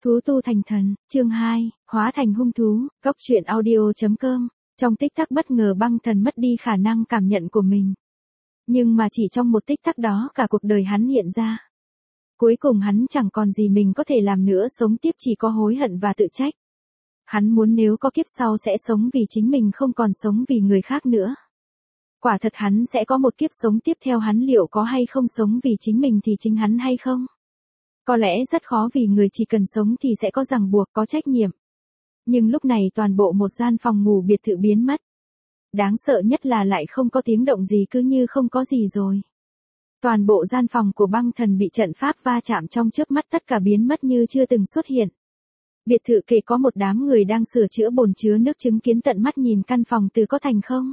Thú tu thành thần, chương 2, hóa thành hung thú, góc truyện audio.com. Trong tích tắc bất ngờ băng thần mất đi khả năng cảm nhận của mình. Nhưng mà chỉ trong một tích tắc đó cả cuộc đời hắn hiện ra. Cuối cùng hắn chẳng còn gì mình có thể làm nữa, sống tiếp chỉ có hối hận và tự trách. Hắn muốn nếu có kiếp sau sẽ sống vì chính mình, không còn sống vì người khác nữa. Quả thật hắn sẽ có một kiếp sống tiếp theo, hắn liệu có hay không sống vì chính mình thì chính hắn hay không? Có lẽ rất khó, vì người chỉ cần sống thì sẽ có ràng buộc, có trách nhiệm. Nhưng lúc này toàn bộ một gian phòng ngủ biệt thự biến mất. Đáng sợ nhất là lại không có tiếng động gì, cứ như không có gì rồi. Toàn bộ gian phòng của băng thần bị trận pháp va chạm trong chớp mắt, tất cả biến mất như chưa từng xuất hiện. Biệt thự kề có một đám người đang sửa chữa bồn chứa nước, chứng kiến tận mắt nhìn căn phòng từ có thành không.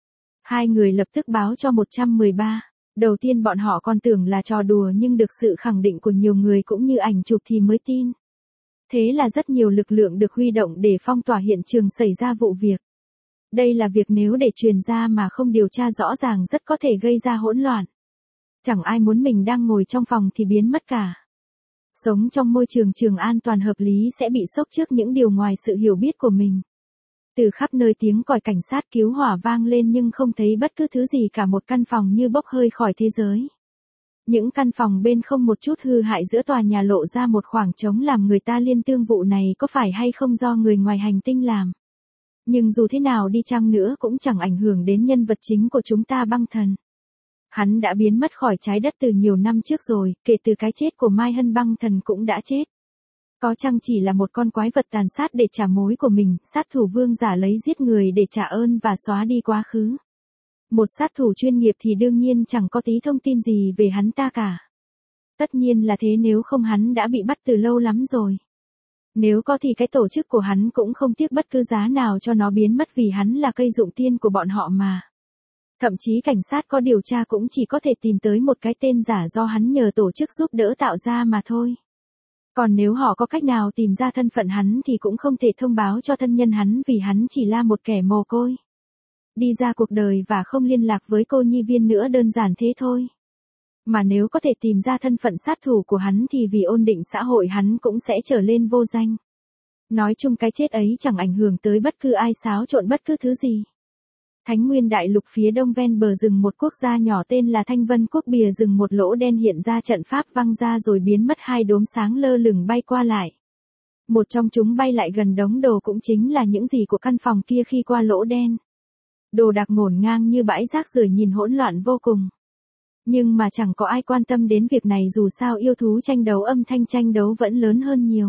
Hai người lập tức báo cho 113. Đầu tiên bọn họ còn tưởng là trò đùa, nhưng được sự khẳng định của nhiều người cũng như ảnh chụp thì mới tin. Thế là rất nhiều lực lượng được huy động để phong tỏa hiện trường xảy ra vụ việc. Đây là việc nếu để truyền ra mà không điều tra rõ ràng rất có thể gây ra hỗn loạn. Chẳng ai muốn mình đang ngồi trong phòng thì biến mất cả. Sống trong môi trường trường an toàn hợp lý sẽ bị sốc trước những điều ngoài sự hiểu biết của mình. Từ khắp nơi tiếng còi cảnh sát cứu hỏa vang lên nhưng không thấy bất cứ thứ gì cả, một căn phòng như bốc hơi khỏi thế giới. Những căn phòng bên không một chút hư hại giữa tòa nhà lộ ra một khoảng trống làm người ta liên tưởng vụ này có phải hay không do người ngoài hành tinh làm. Nhưng dù thế nào đi chăng nữa cũng chẳng ảnh hưởng đến nhân vật chính của chúng ta, băng thần. Hắn đã biến mất khỏi trái đất từ nhiều năm trước rồi, kể từ cái chết của Mai Hân, băng thần cũng đã chết. Có chăng chỉ là một con quái vật tàn sát để trả mối của mình, sát thủ vương giả lấy giết người để trả ơn và xóa đi quá khứ. Một sát thủ chuyên nghiệp thì đương nhiên chẳng có tí thông tin gì về hắn ta cả. Tất nhiên là thế, nếu không hắn đã bị bắt từ lâu lắm rồi. Nếu có thì cái tổ chức của hắn cũng không tiếc bất cứ giá nào cho nó biến mất, vì hắn là cây dụng tiên của bọn họ mà. Thậm chí cảnh sát có điều tra cũng chỉ có thể tìm tới một cái tên giả do hắn nhờ tổ chức giúp đỡ tạo ra mà thôi. Còn nếu họ có cách nào tìm ra thân phận hắn thì cũng không thể thông báo cho thân nhân hắn, vì hắn chỉ là một kẻ mồ côi. Đi ra cuộc đời và không liên lạc với cô nhi viên nữa, đơn giản thế thôi. Mà nếu có thể tìm ra thân phận sát thủ của hắn thì vì ổn định xã hội hắn cũng sẽ trở lên vô danh. Nói chung cái chết ấy chẳng ảnh hưởng tới bất cứ ai, xáo trộn bất cứ thứ gì. Thánh Nguyên Đại Lục phía đông ven bờ rừng, một quốc gia nhỏ tên là Thanh Vân Quốc, bìa rừng một lỗ đen hiện ra, trận pháp văng ra rồi biến mất, hai đốm sáng lơ lửng bay qua lại. Một trong chúng bay lại gần đống đồ, cũng chính là những gì của căn phòng kia khi qua lỗ đen. Đồ đạc ngổn ngang như bãi rác rưởi, nhìn hỗn loạn vô cùng. Nhưng mà chẳng có ai quan tâm đến việc này, dù sao yêu thú tranh đấu, âm thanh tranh đấu vẫn lớn hơn nhiều.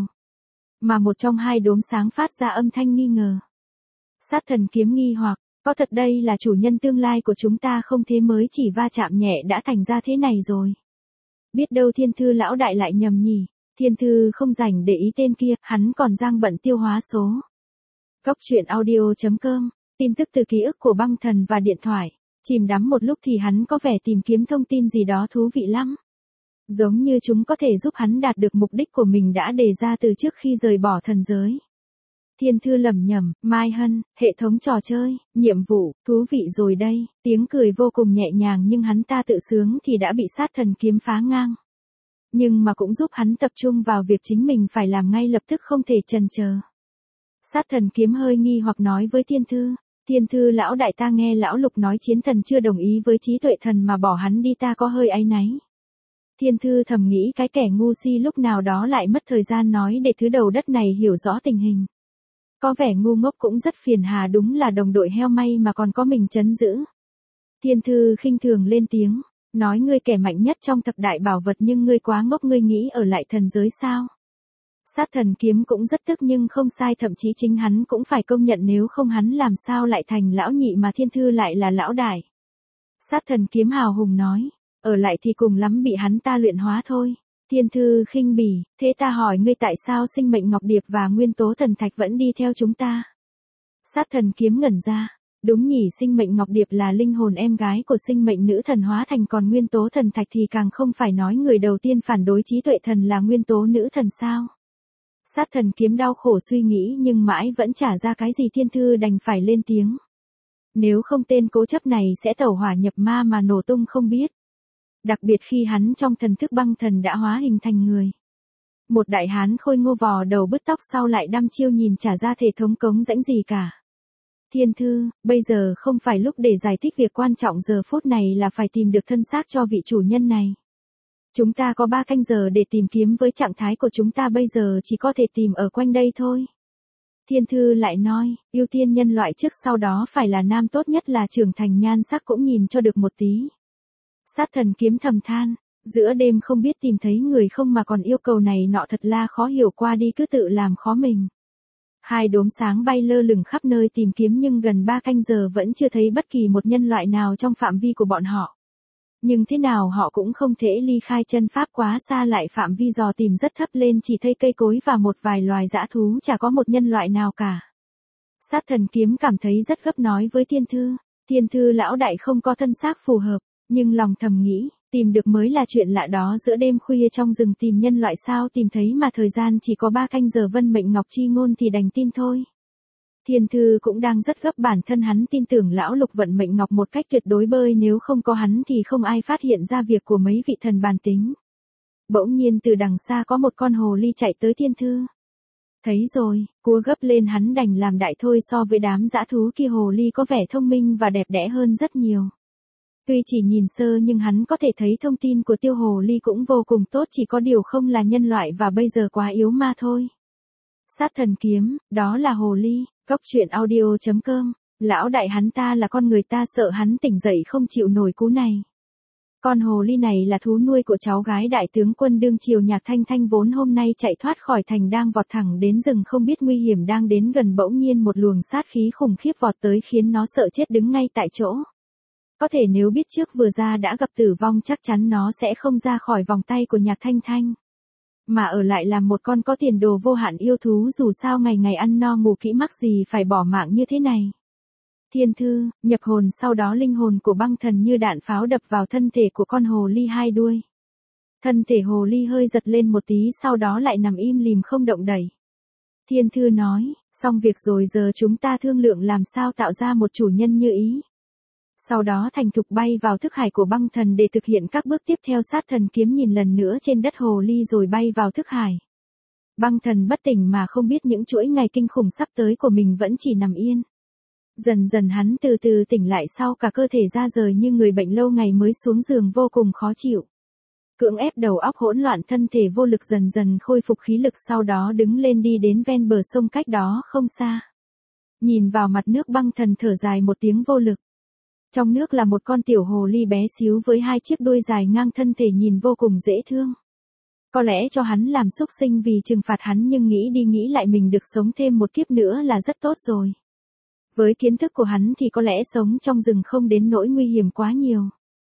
Mà một trong hai đốm sáng phát ra âm thanh nghi ngờ. Sát thần kiếm nghi hoặc, có thật đây là chủ nhân tương lai của chúng ta không, thế mới chỉ va chạm nhẹ đã thành ra thế này rồi. Biết đâu Thiên Thư lão đại lại nhầm nhỉ. Thiên Thư không rảnh để ý tên kia, hắn còn đang bận tiêu hóa số. Góc truyện audio.com, tin tức từ ký ức của băng thần và điện thoại. Chìm đắm một lúc thì hắn có vẻ tìm kiếm thông tin gì đó thú vị lắm. Giống như chúng có thể giúp hắn đạt được mục đích của mình đã đề ra từ trước khi rời bỏ thần giới. Thiên Thư lẩm nhẩm, Mai Hân, hệ thống trò chơi, nhiệm vụ, thú vị rồi đây. Tiếng cười vô cùng nhẹ nhàng, nhưng hắn ta tự sướng thì đã bị sát thần kiếm phá ngang. Nhưng mà cũng giúp hắn tập trung vào việc chính mình phải làm ngay lập tức, không thể chần chờ. Sát thần kiếm hơi nghi hoặc nói với Thiên Thư. Thiên Thư lão đại, ta nghe lão Lục nói chiến thần chưa đồng ý với trí tuệ thần mà bỏ hắn đi, ta có hơi áy náy. Thiên Thư thầm nghĩ cái kẻ ngu si lúc nào đó lại mất thời gian nói để thứ đầu đất này hiểu rõ tình hình. Có vẻ ngu ngốc cũng rất phiền hà, đúng là đồng đội heo may mà còn có mình trấn giữ. Thiên Thư khinh thường lên tiếng, nói ngươi kẻ mạnh nhất trong thập đại bảo vật nhưng ngươi quá ngốc, ngươi nghĩ ở lại thần giới sao? Sát thần kiếm cũng rất tức nhưng không sai, thậm chí chính hắn cũng phải công nhận, nếu không hắn làm sao lại thành lão nhị mà Thiên Thư lại là lão đại. Sát thần kiếm hào hùng nói, ở lại thì cùng lắm bị hắn ta luyện hóa thôi. Thiên Thư khinh bỉ, thế ta hỏi ngươi tại sao sinh mệnh ngọc điệp và nguyên tố thần thạch vẫn đi theo chúng ta? Sát thần kiếm ngẩn ra, đúng nhỉ, sinh mệnh ngọc điệp là linh hồn em gái của sinh mệnh nữ thần hóa thành, còn nguyên tố thần thạch thì càng không phải nói, người đầu tiên phản đối trí tuệ thần là nguyên tố nữ thần sao? Sát thần kiếm đau khổ suy nghĩ nhưng mãi vẫn trả ra cái gì. Thiên Thư đành phải lên tiếng. Nếu không tên cố chấp này sẽ tẩu hỏa nhập ma mà nổ tung không biết. Đặc biệt khi hắn trong thần thức băng thần đã hóa hình thành người. Một đại hán khôi ngô vò đầu bứt tóc sau lại đăm chiêu nhìn trả ra thể thống cống rãnh gì cả. Thiên thư, bây giờ không phải lúc để giải thích việc quan trọng giờ phút này là phải tìm được thân xác cho vị chủ nhân này. Chúng ta có 3 canh giờ để tìm kiếm với trạng thái của chúng ta bây giờ chỉ có thể tìm ở quanh đây thôi. Thiên thư lại nói, ưu tiên nhân loại trước sau đó phải là nam tốt nhất là trưởng thành nhan sắc cũng nhìn cho được một tí. Sát thần kiếm thầm than, giữa đêm không biết tìm thấy người không mà còn yêu cầu này nọ thật là khó hiểu qua đi cứ tự làm khó mình. 2 đốm sáng bay lơ lửng khắp nơi tìm kiếm nhưng gần 3 canh giờ vẫn chưa thấy bất kỳ một nhân loại nào trong phạm vi của bọn họ. Nhưng thế nào họ cũng không thể ly khai chân pháp quá xa lại phạm vi dò tìm rất thấp lên chỉ thấy cây cối và một vài loài dã thú chả có một nhân loại nào cả. Sát thần kiếm cảm thấy rất gấp nói với thiên thư lão đại không có thân xác phù hợp, nhưng lòng thầm nghĩ, tìm được mới là chuyện lạ đó giữa đêm khuya trong rừng tìm nhân loại sao tìm thấy mà thời gian chỉ có 3 canh giờ vân mệnh ngọc chi ngôn thì đành tin thôi. Thiên thư cũng đang rất gấp bản thân hắn tin tưởng lão lục vận mệnh ngọc một cách tuyệt đối bơi nếu không có hắn thì không ai phát hiện ra việc của mấy vị thần bàn tính. Bỗng nhiên từ đằng xa có một con hồ ly chạy tới thiên thư. Thấy rồi, cua gấp lên hắn đành làm đại thôi so với đám dã thú kia hồ ly có vẻ thông minh và đẹp đẽ hơn rất nhiều. Tuy chỉ nhìn sơ nhưng hắn có thể thấy thông tin của tiêu hồ ly cũng vô cùng tốt chỉ có điều không là nhân loại và bây giờ quá yếu ma thôi. Sát thần kiếm, đó là hồ ly, Cốc truyện audio.com, lão đại hắn ta là con người ta sợ hắn tỉnh dậy không chịu nổi cú này. Con hồ ly này là thú nuôi của cháu gái đại tướng quân đương triều Nhạc Thanh Thanh vốn hôm nay chạy thoát khỏi thành đang vọt thẳng đến rừng không biết nguy hiểm đang đến gần bỗng nhiên một luồng sát khí khủng khiếp vọt tới khiến nó sợ chết đứng ngay tại chỗ. Có thể nếu biết trước vừa ra đã gặp tử vong chắc chắn nó sẽ không ra khỏi vòng tay của Nhạc Thanh Thanh. Mà ở lại làm một con có tiền đồ vô hạn yêu thú dù sao ngày ngày ăn no ngủ kỹ mắc gì phải bỏ mạng như thế này. Thiên thư, nhập hồn sau đó linh hồn của băng thần như đạn pháo đập vào thân thể của con hồ ly 2 đuôi. Thân thể hồ ly hơi giật lên một tí sau đó lại nằm im lìm không động đậy. Thiên thư nói, xong việc rồi giờ chúng ta thương lượng làm sao tạo ra một chủ nhân như ý. Sau đó thành thục bay vào thức hải của băng thần để thực hiện các bước tiếp theo sát thần kiếm nhìn lần nữa trên đất hồ ly rồi bay vào thức hải. Băng thần bất tỉnh mà không biết những chuỗi ngày kinh khủng sắp tới của mình vẫn chỉ nằm yên. Dần dần hắn từ từ tỉnh lại sau cả cơ thể ra rời như người bệnh lâu ngày mới xuống giường vô cùng khó chịu. Cưỡng ép đầu óc hỗn loạn thân thể vô lực dần dần khôi phục khí lực sau đó đứng lên đi đến ven bờ sông cách đó không xa. Nhìn vào mặt nước băng thần thở dài một tiếng vô lực. Trong nước là một con tiểu hồ ly bé xíu với 2 chiếc đuôi dài ngang thân thể nhìn vô cùng dễ thương. Có lẽ cho hắn làm súc sinh vì trừng phạt hắn nhưng nghĩ đi nghĩ lại mình được sống thêm một kiếp nữa là rất tốt rồi. Với kiến thức của hắn thì có lẽ sống trong rừng không đến nỗi nguy hiểm quá nhiều.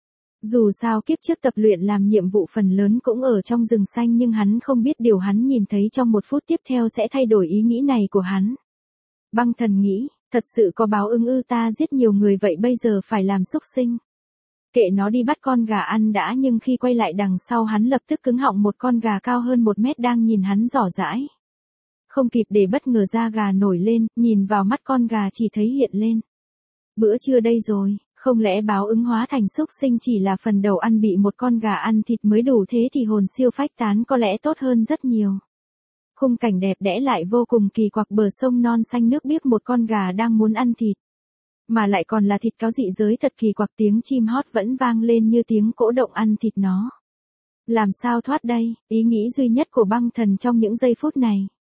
Dù sao kiếp trước tập luyện làm nhiệm vụ phần lớn cũng ở trong rừng xanh nhưng hắn không biết điều hắn nhìn thấy trong 1 phút tiếp theo sẽ thay đổi ý nghĩ này của hắn. Băng thần nghĩ, thật sự có báo ứng ư ta giết nhiều người vậy bây giờ phải làm súc sinh. Kệ nó đi bắt con gà ăn đã nhưng khi quay lại đằng sau hắn lập tức cứng họng một con gà cao hơn 1 mét đang nhìn hắn rỏ rãi. Không kịp để bất ngờ da gà nổi lên, nhìn vào mắt con gà chỉ thấy hiện lên. Bữa trưa đây rồi, không lẽ báo ứng hóa thành súc sinh chỉ là phần đầu ăn bị một con gà ăn thịt mới đủ thế thì hồn siêu phách tán có lẽ tốt hơn rất nhiều. Khung cảnh đẹp đẽ lại vô cùng kỳ quặc bờ sông non xanh nước biếc một con gà đang muốn ăn thịt. Mà lại còn là thịt cáo dị giới thật kỳ quặc tiếng chim hót vẫn vang lên như tiếng cỗ động ăn thịt nó. Làm sao thoát đây, ý nghĩ duy nhất của băng thần trong những giây phút này.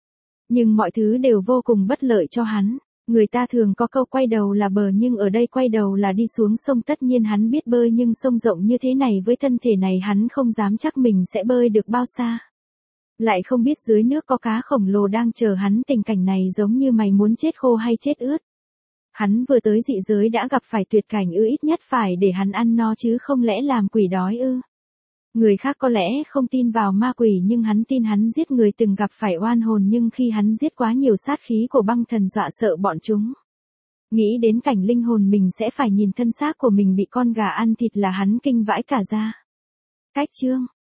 Nhưng mọi thứ đều vô cùng bất lợi cho hắn. Người ta thường có câu quay đầu là bờ nhưng ở đây quay đầu là đi xuống sông tất nhiên hắn biết bơi nhưng sông rộng như thế này với thân thể này hắn không dám chắc mình sẽ bơi được bao xa. Lại không biết dưới nước có cá khổng lồ đang chờ hắn tình cảnh này giống như mày muốn chết khô hay chết ướt. Hắn vừa tới dị giới đã gặp phải tuyệt cảnh ư ít nhất phải để hắn ăn no chứ không lẽ làm quỷ đói ư. Người khác có lẽ không tin vào ma quỷ nhưng hắn tin hắn giết người từng gặp phải oan hồn nhưng khi hắn giết quá nhiều sát khí của băng thần dọa sợ bọn chúng. Nghĩ đến cảnh linh hồn mình sẽ phải nhìn thân xác của mình bị con gà ăn thịt là hắn kinh vãi cả ra. Cách chương